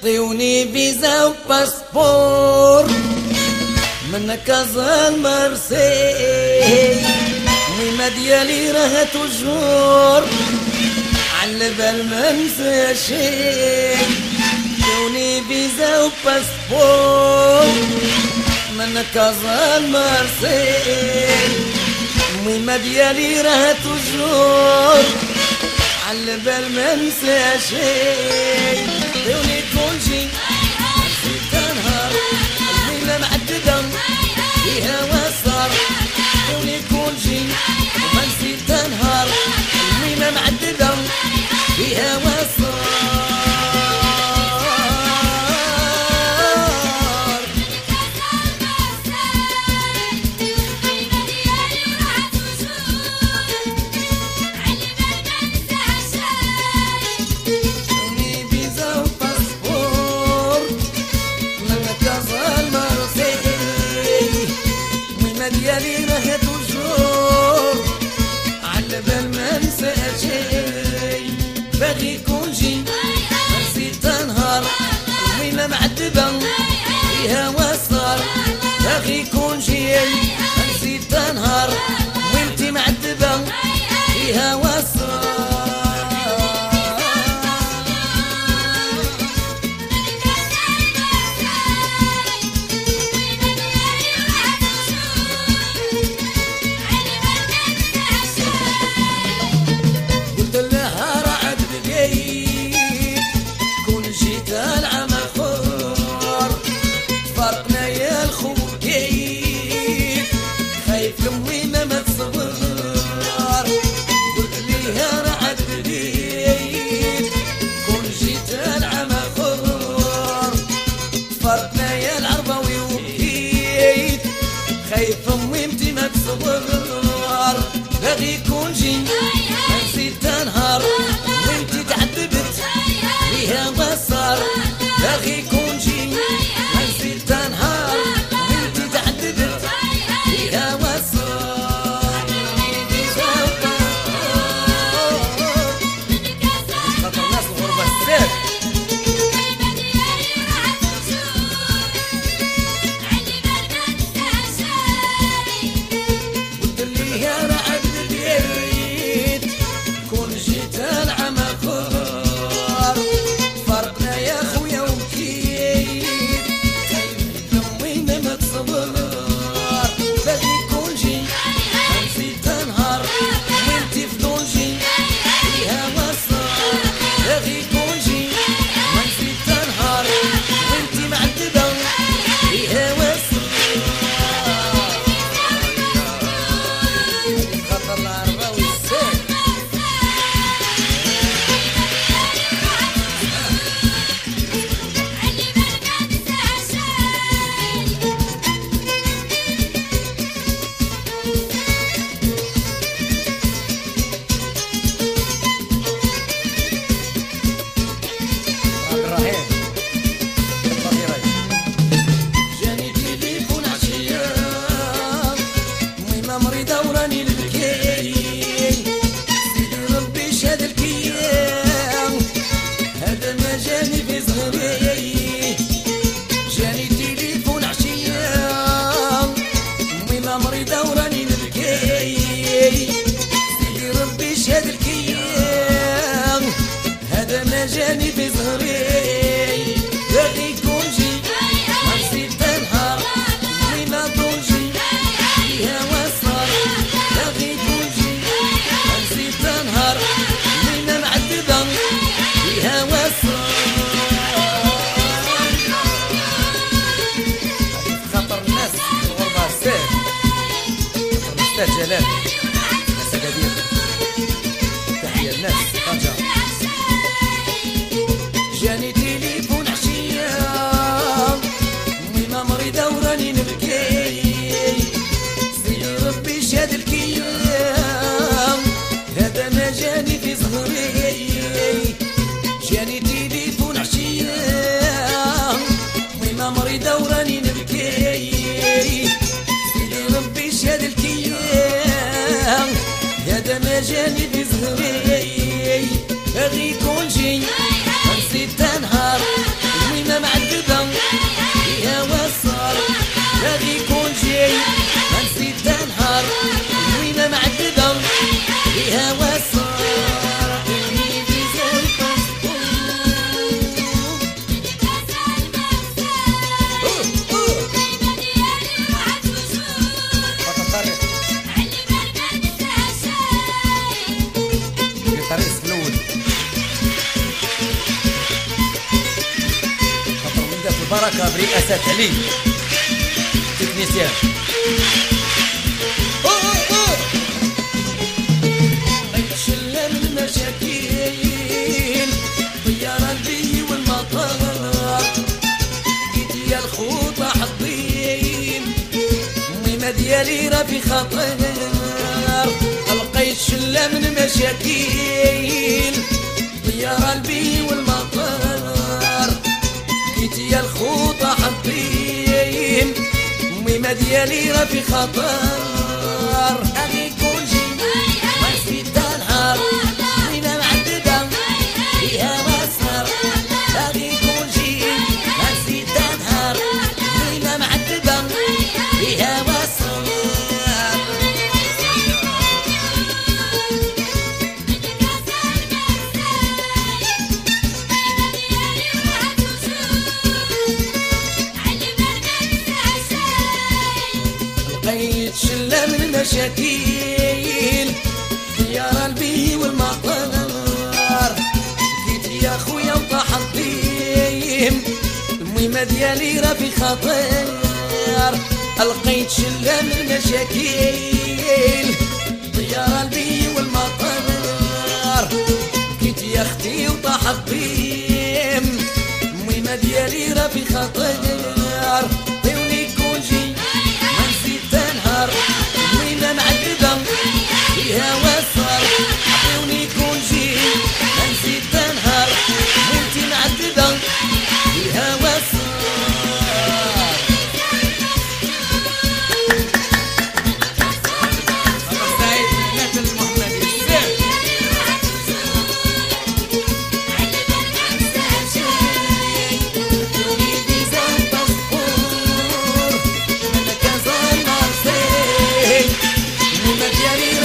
عطيوني فيزا وباسبور من كازا المرسي، المهمة ديالي راه توجور عالبال منسى شي. عطيوني فيزا وباسبور من كازا المرسي، المهمة ديالي راه توجور عالبال منسى شي. عطيوني كلشي نسيت نهار الليلة معددة فيها وصار. عطيوني كلشي وما نسيت نهار الليلة معددة فيها وصار. ديالي راه توجور عالبال ما نسى شي. باغي يكون جي نسيت نهار المهمة معدبة فيها وصار. باغي يكون جي نسيت نهار وانتي معدبة فيها وصار. خايف امي امتي ما تصبر. باغي يكون جي نسيت نهار وانتي تعذبت فيها وصار. باغي يكون جي نسيت نهار وانتي تعذبت فيها وصار. خاطر الناس الغربة السيف جاني في ظهري. باغي يكون جي نسيت نهار وما طولجي فيها وصار. باغي يكون جي نسيت نهار وما معذبة فيها وصار. خاطر الناس الغربة السيف خاطر الأستاذ جلال ناس أكادير. تحية الناس طنجة. جاني تليفون عشية ميمة مريضة وراني نبكي. سيدي ربي شاد الكيام هذا ما جاني في ظهري. جاني تليفون عشية ميمة مريضة وراني نبكي. سيدي ربي شاد الكيام هذا ما جاني في ظهري. باغي يكون جي نسيت نهار برئاسة علي تكنيسيان. شلة من المشاكل طيارة البي والمطار، جيت يا الخوطة حطين ميمة ديالي راه في خطر. لقيت شلة من المشاكل طيارة البي والمطار، جيت يا الخوطة حطين ميمة ديالي راه في خطر. أغي كل شي ما نسيت تنهار ميمة معددة فيها مسهر. أغي كل شي ما نسيت تنهار ميمة معددة فيها مسهر. لقيت شلة من المشاكل طيارة البي والمطار، جيت يا خويا وطاح الضيم المهمة ديالي راه في خطر. لقيت شلة من المشاكل طيارة البي والمطار، جيت يا اختي وطاح الضيم المهمة ديالي راه في خطر. عطيوني كل شي ما نسيت تنهار ميمة معذبة فيها وصار. عطيوني كل شي ما نسيت تنهار وانتي معذبة فيها وصار. Yeah.